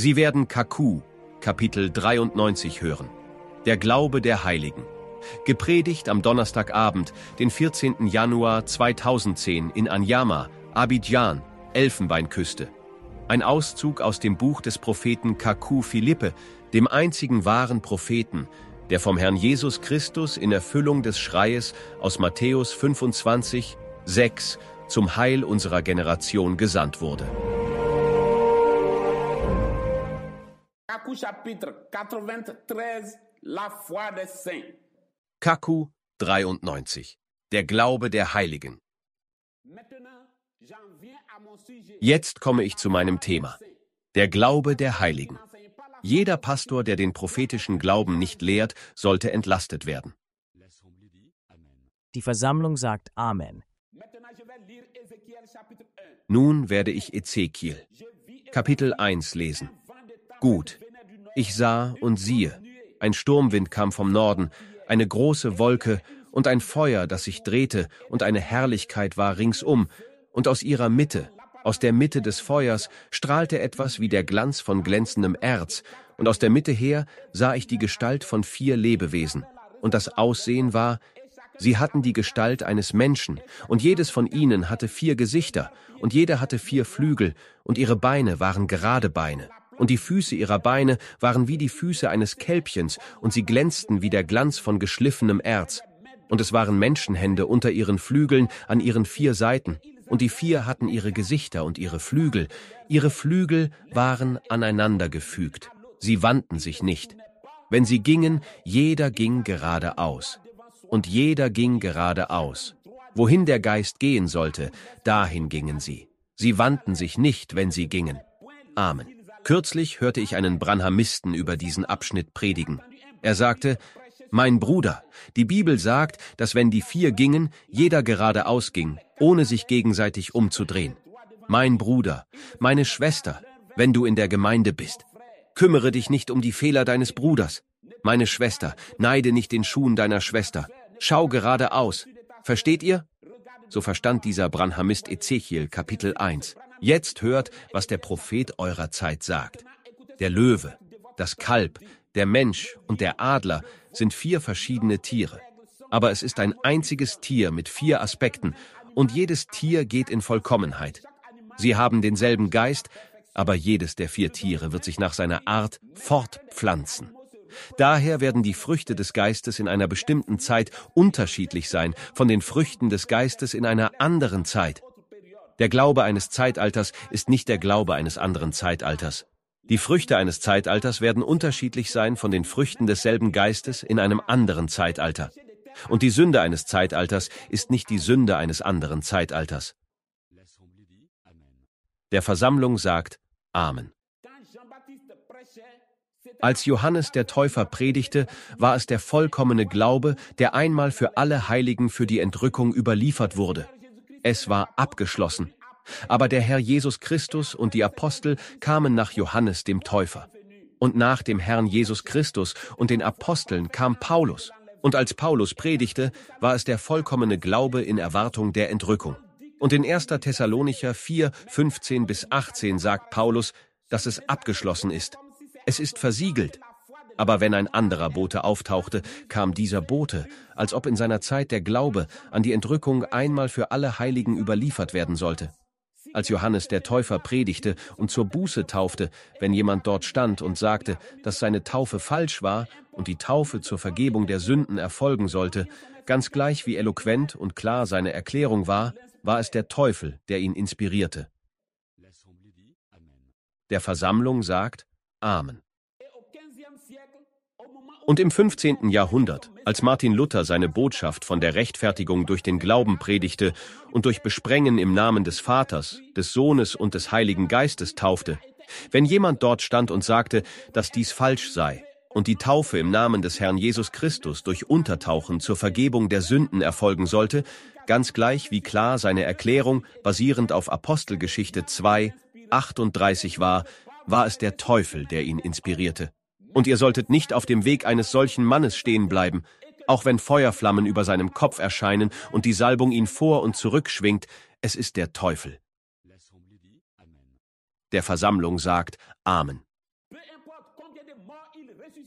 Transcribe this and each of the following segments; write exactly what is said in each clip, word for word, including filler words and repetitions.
Sie werden Kaku, Kapitel dreiundneunzig hören. Der Glaube der Heiligen. Gepredigt am Donnerstagabend, den vierzehnten Januar zweitausendzehn in Anyama, Abidjan, Elfenbeinküste. Ein Auszug aus dem Buch des Propheten Kaku Philippe, dem einzigen wahren Propheten, der vom Herrn Jesus Christus in Erfüllung des Schreies aus Matthäus fünfundzwanzig, sechs zum Heil unserer Generation gesandt wurde. Kaku chapitre quatre-vingt-treize, la foi des saints. Kaku dreiundneunzig. Der Glaube der Heiligen. Jetzt komme ich zu meinem Thema. Der Glaube der Heiligen. Jeder Pastor, der den prophetischen Glauben nicht lehrt, sollte entlastet werden. Die Versammlung sagt Amen. Nun werde ich Ezekiel, Kapitel eins lesen. Gut, ich sah und siehe, ein Sturmwind kam vom Norden, eine große Wolke und ein Feuer, das sich drehte, und eine Herrlichkeit war ringsum, und aus ihrer Mitte, aus der Mitte des Feuers, strahlte etwas wie der Glanz von glänzendem Erz, und aus der Mitte her sah ich die Gestalt von vier Lebewesen, und das Aussehen war, sie hatten die Gestalt eines Menschen, und jedes von ihnen hatte vier Gesichter, und jeder hatte vier Flügel, und ihre Beine waren gerade Beine, und die Füße ihrer Beine waren wie die Füße eines Kälbchens, und sie glänzten wie der Glanz von geschliffenem Erz. Und es waren Menschenhände unter ihren Flügeln an ihren vier Seiten, und die vier hatten ihre Gesichter und ihre Flügel. Ihre Flügel waren aneinander gefügt. Sie wandten sich nicht. Wenn sie gingen, jeder ging geradeaus. Und jeder ging geradeaus. Wohin der Geist gehen sollte, dahin gingen sie. Sie wandten sich nicht, wenn sie gingen. Amen. Kürzlich hörte ich einen Branhamisten über diesen Abschnitt predigen. Er sagte, mein Bruder, die Bibel sagt, dass wenn die vier gingen, jeder geradeaus ging, ohne sich gegenseitig umzudrehen. Mein Bruder, meine Schwester, wenn du in der Gemeinde bist, kümmere dich nicht um die Fehler deines Bruders. Meine Schwester, neide nicht den Schuhen deiner Schwester. Schau geradeaus. Versteht ihr? So verstand dieser Branhamist Ezekiel, Kapitel eins. Jetzt hört, was der Prophet eurer Zeit sagt. Der Löwe, das Kalb, der Mensch und der Adler sind vier verschiedene Tiere. Aber es ist ein einziges Tier mit vier Aspekten, und jedes Tier geht in Vollkommenheit. Sie haben denselben Geist, aber jedes der vier Tiere wird sich nach seiner Art fortpflanzen. Daher werden die Früchte des Geistes in einer bestimmten Zeit unterschiedlich sein von den Früchten des Geistes in einer anderen Zeit. Der Glaube eines Zeitalters ist nicht der Glaube eines anderen Zeitalters. Die Früchte eines Zeitalters werden unterschiedlich sein von den Früchten desselben Geistes in einem anderen Zeitalter. Und die Sünde eines Zeitalters ist nicht die Sünde eines anderen Zeitalters. Der Versammlung sagt Amen. Als Johannes der Täufer predigte, war es der vollkommene Glaube, der einmal für alle Heiligen für die Entrückung überliefert wurde. Es war abgeschlossen. Aber der Herr Jesus Christus und die Apostel kamen nach Johannes dem Täufer. Und nach dem Herrn Jesus Christus und den Aposteln kam Paulus. Und als Paulus predigte, war es der vollkommene Glaube in Erwartung der Entrückung. Und in erster Thessalonicher vier, fünfzehn bis achtzehn sagt Paulus, dass es abgeschlossen ist. Es ist versiegelt. Aber wenn ein anderer Bote auftauchte, kam dieser Bote, als ob in seiner Zeit der Glaube an die Entrückung einmal für alle Heiligen überliefert werden sollte. Als Johannes der Täufer predigte und zur Buße taufte, wenn jemand dort stand und sagte, dass seine Taufe falsch war und die Taufe zur Vergebung der Sünden erfolgen sollte, ganz gleich wie eloquent und klar seine Erklärung war, war es der Teufel, der ihn inspirierte. Der Versammlung sagt Amen. Und im fünfzehnten Jahrhundert, als Martin Luther seine Botschaft von der Rechtfertigung durch den Glauben predigte und durch Besprengen im Namen des Vaters, des Sohnes und des Heiligen Geistes taufte, wenn jemand dort stand und sagte, dass dies falsch sei und die Taufe im Namen des Herrn Jesus Christus durch Untertauchen zur Vergebung der Sünden erfolgen sollte, ganz gleich wie klar seine Erklärung basierend auf Apostelgeschichte zwei, achtunddreißig war, war es der Teufel, der ihn inspirierte. Und ihr solltet nicht auf dem Weg eines solchen Mannes stehen bleiben, auch wenn Feuerflammen über seinem Kopf erscheinen und die Salbung ihn vor und zurück schwingt, es ist der Teufel. Der Versammlung sagt Amen.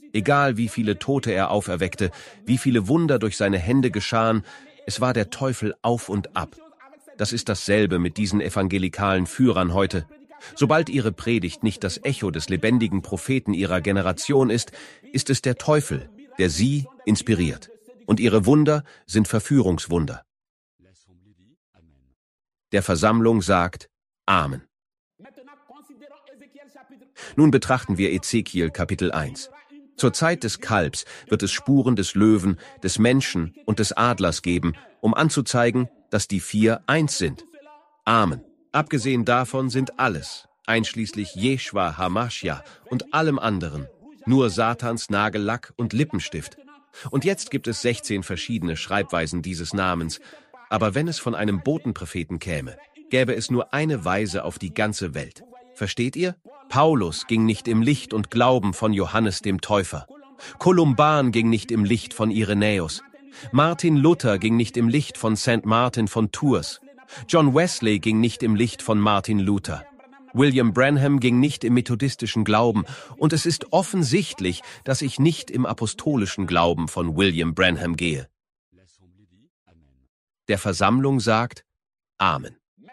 Egal wie viele Tote er auferweckte, wie viele Wunder durch seine Hände geschahen, es war der Teufel auf und ab. Das ist dasselbe mit diesen evangelikalen Führern heute. Sobald ihre Predigt nicht das Echo des lebendigen Propheten ihrer Generation ist, ist es der Teufel, der sie inspiriert. Und ihre Wunder sind Verführungswunder. Der Versammlung sagt Amen. Nun betrachten wir Ezekiel Kapitel eins. Zur Zeit des Kalbs wird es Spuren des Löwen, des Menschen und des Adlers geben, um anzuzeigen, dass die vier eins sind. Amen. Abgesehen davon sind alles, einschließlich Jeschua Hamaschja und allem anderen, nur Satans Nagellack und Lippenstift. Und jetzt gibt es sechzehn verschiedene Schreibweisen dieses Namens, aber wenn es von einem Botenpropheten käme, gäbe es nur eine Weise auf die ganze Welt. Versteht ihr? Paulus ging nicht im Licht und Glauben von Johannes dem Täufer. Kolumban ging nicht im Licht von Irenäus. Martin Luther ging nicht im Licht von Sankt Martin von Tours. John Wesley ging nicht im Licht von Martin Luther. William Branham ging nicht im methodistischen Glauben, und es ist offensichtlich, dass ich nicht im apostolischen Glauben von William Branham gehe. Der Versammlung sagt Amen.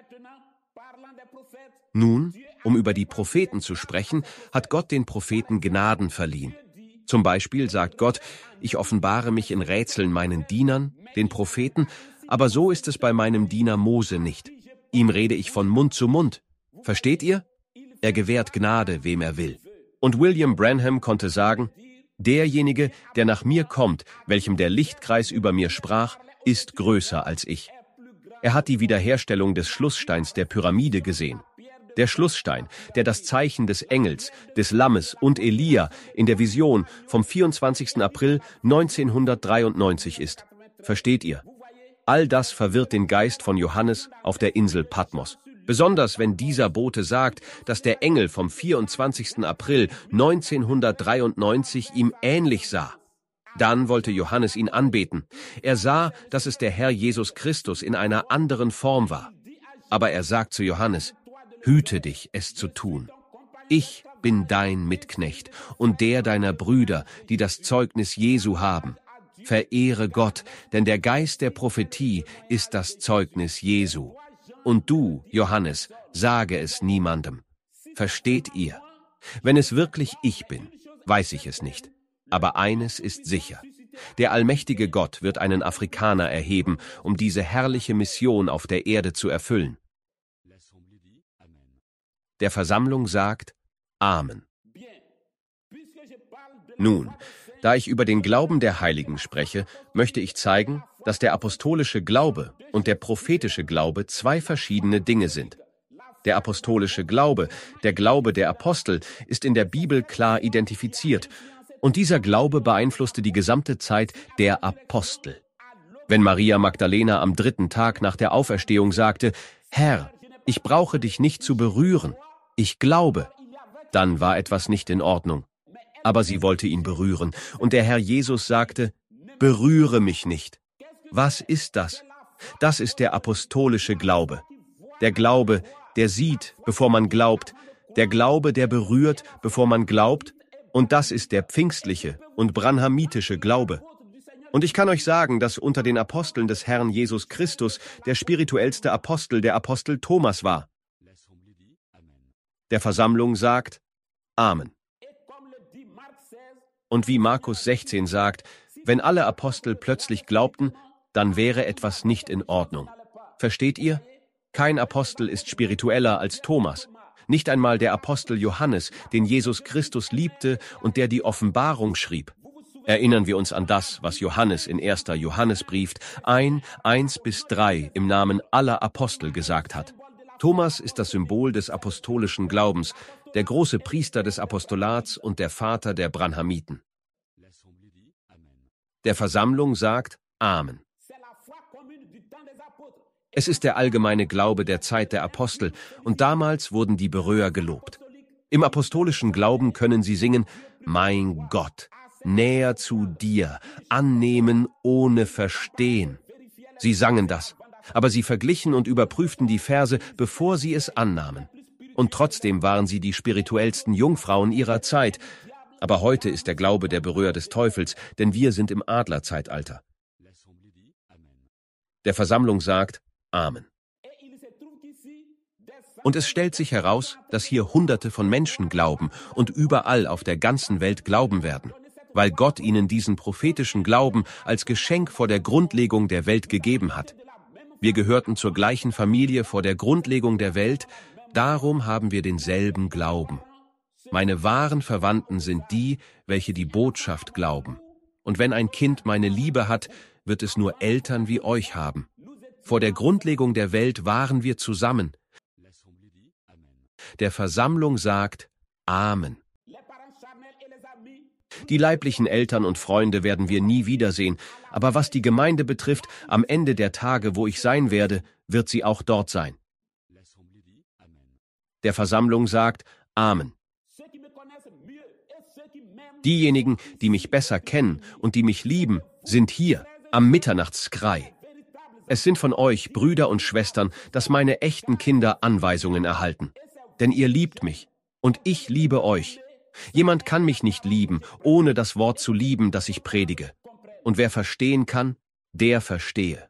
Nun, um über die Propheten zu sprechen, hat Gott den Propheten Gnaden verliehen. Zum Beispiel sagt Gott, ich offenbare mich in Rätseln meinen Dienern, den Propheten, aber so ist es bei meinem Diener Mose nicht. Ihm rede ich von Mund zu Mund. Versteht ihr? Er gewährt Gnade, wem er will. Und William Branham konnte sagen, derjenige, der nach mir kommt, welchem der Lichtkreis über mir sprach, ist größer als ich. Er hat die Wiederherstellung des Schlusssteins der Pyramide gesehen. Der Schlussstein, der das Zeichen des Engels, des Lammes und Elia in der Vision vom vierundzwanzigsten April neunzehnhundertdreiundneunzig ist. Versteht ihr? All das verwirrt den Geist von Johannes auf der Insel Patmos. Besonders wenn dieser Bote sagt, dass der Engel vom vierundzwanzigsten April neunzehnhundertdreiundneunzig ihm ähnlich sah. Dann wollte Johannes ihn anbeten. Er sah, dass es der Herr Jesus Christus in einer anderen Form war. Aber er sagt zu Johannes, hüte dich, es zu tun. Ich bin dein Mitknecht und der deiner Brüder, die das Zeugnis Jesu haben. Verehre Gott, denn der Geist der Prophetie ist das Zeugnis Jesu. Und du, Johannes, sage es niemandem. Versteht ihr? Wenn es wirklich ich bin, weiß ich es nicht. Aber eines ist sicher. Der allmächtige Gott wird einen Afrikaner erheben, um diese herrliche Mission auf der Erde zu erfüllen. Der Versammlung sagt Amen. Nun, da ich über den Glauben der Heiligen spreche, möchte ich zeigen, dass der apostolische Glaube und der prophetische Glaube zwei verschiedene Dinge sind. Der apostolische Glaube, der Glaube der Apostel, ist in der Bibel klar identifiziert, und dieser Glaube beeinflusste die gesamte Zeit der Apostel. Wenn Maria Magdalena am dritten Tag nach der Auferstehung sagte, Herr, ich brauche dich nicht zu berühren, ich glaube, dann war etwas nicht in Ordnung. Aber sie wollte ihn berühren, und der Herr Jesus sagte, berühre mich nicht. Was ist das? Das ist der apostolische Glaube. Der Glaube, der sieht, bevor man glaubt, der Glaube, der berührt, bevor man glaubt, und das ist der pfingstliche und branhamitische Glaube. Und ich kann euch sagen, dass unter den Aposteln des Herrn Jesus Christus der spirituellste Apostel der Apostel Thomas war. Der Versammlung sagt Amen. Und wie Markus sechzehn sagt, wenn alle Apostel plötzlich glaubten, dann wäre etwas nicht in Ordnung. Versteht ihr? Kein Apostel ist spiritueller als Thomas. Nicht einmal der Apostel Johannes, den Jesus Christus liebte und der die Offenbarung schrieb. Erinnern wir uns an das, was Johannes in erster Johannesbrief eins, eins bis drei im Namen aller Apostel gesagt hat. Thomas ist das Symbol des apostolischen Glaubens, der große Priester des Apostolats und der Vater der Branhamiten. Der Versammlung sagt Amen. Es ist der allgemeine Glaube der Zeit der Apostel, und damals wurden die Beröer gelobt. Im apostolischen Glauben können sie singen, mein Gott, näher zu dir, annehmen ohne Verstehen. Sie sangen das, aber sie verglichen und überprüften die Verse, bevor sie es annahmen. Und trotzdem waren sie die spirituellsten Jungfrauen ihrer Zeit. Aber heute ist der Glaube der Berührer des Teufels, denn wir sind im Adlerzeitalter. Der Versammlung sagt Amen. Und es stellt sich heraus, dass hier Hunderte von Menschen glauben und überall auf der ganzen Welt glauben werden, weil Gott ihnen diesen prophetischen Glauben als Geschenk vor der Grundlegung der Welt gegeben hat. Wir gehörten zur gleichen Familie vor der Grundlegung der Welt, darum haben wir denselben Glauben. Meine wahren Verwandten sind die, welche die Botschaft glauben. Und wenn ein Kind meine Liebe hat, wird es nur Eltern wie euch haben. Vor der Grundlegung der Welt waren wir zusammen. Der Versammlung sagt Amen. Die leiblichen Eltern und Freunde werden wir nie wiedersehen, aber was die Gemeinde betrifft, am Ende der Tage, wo ich sein werde, wird sie auch dort sein. Der Versammlung sagt Amen. Diejenigen, die mich besser kennen und die mich lieben, sind hier, am Mitternachtskrei. Es sind von euch, Brüder und Schwestern, dass meine echten Kinder Anweisungen erhalten. Denn ihr liebt mich, und ich liebe euch. Jemand kann mich nicht lieben, ohne das Wort zu lieben, das ich predige. Und wer verstehen kann, der verstehe.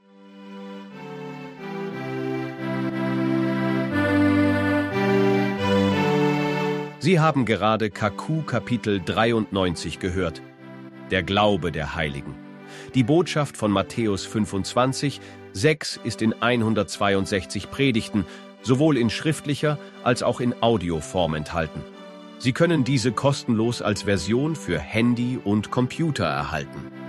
Sie haben gerade K Q Kapitel dreiundneunzig gehört. Der Glaube der Heiligen. Die Botschaft von Matthäus fünfundzwanzig, sechs ist in hundertzweiundsechzig Predigten, sowohl in schriftlicher als auch in Audioform enthalten. Sie können diese kostenlos als Version für Handy und Computer erhalten.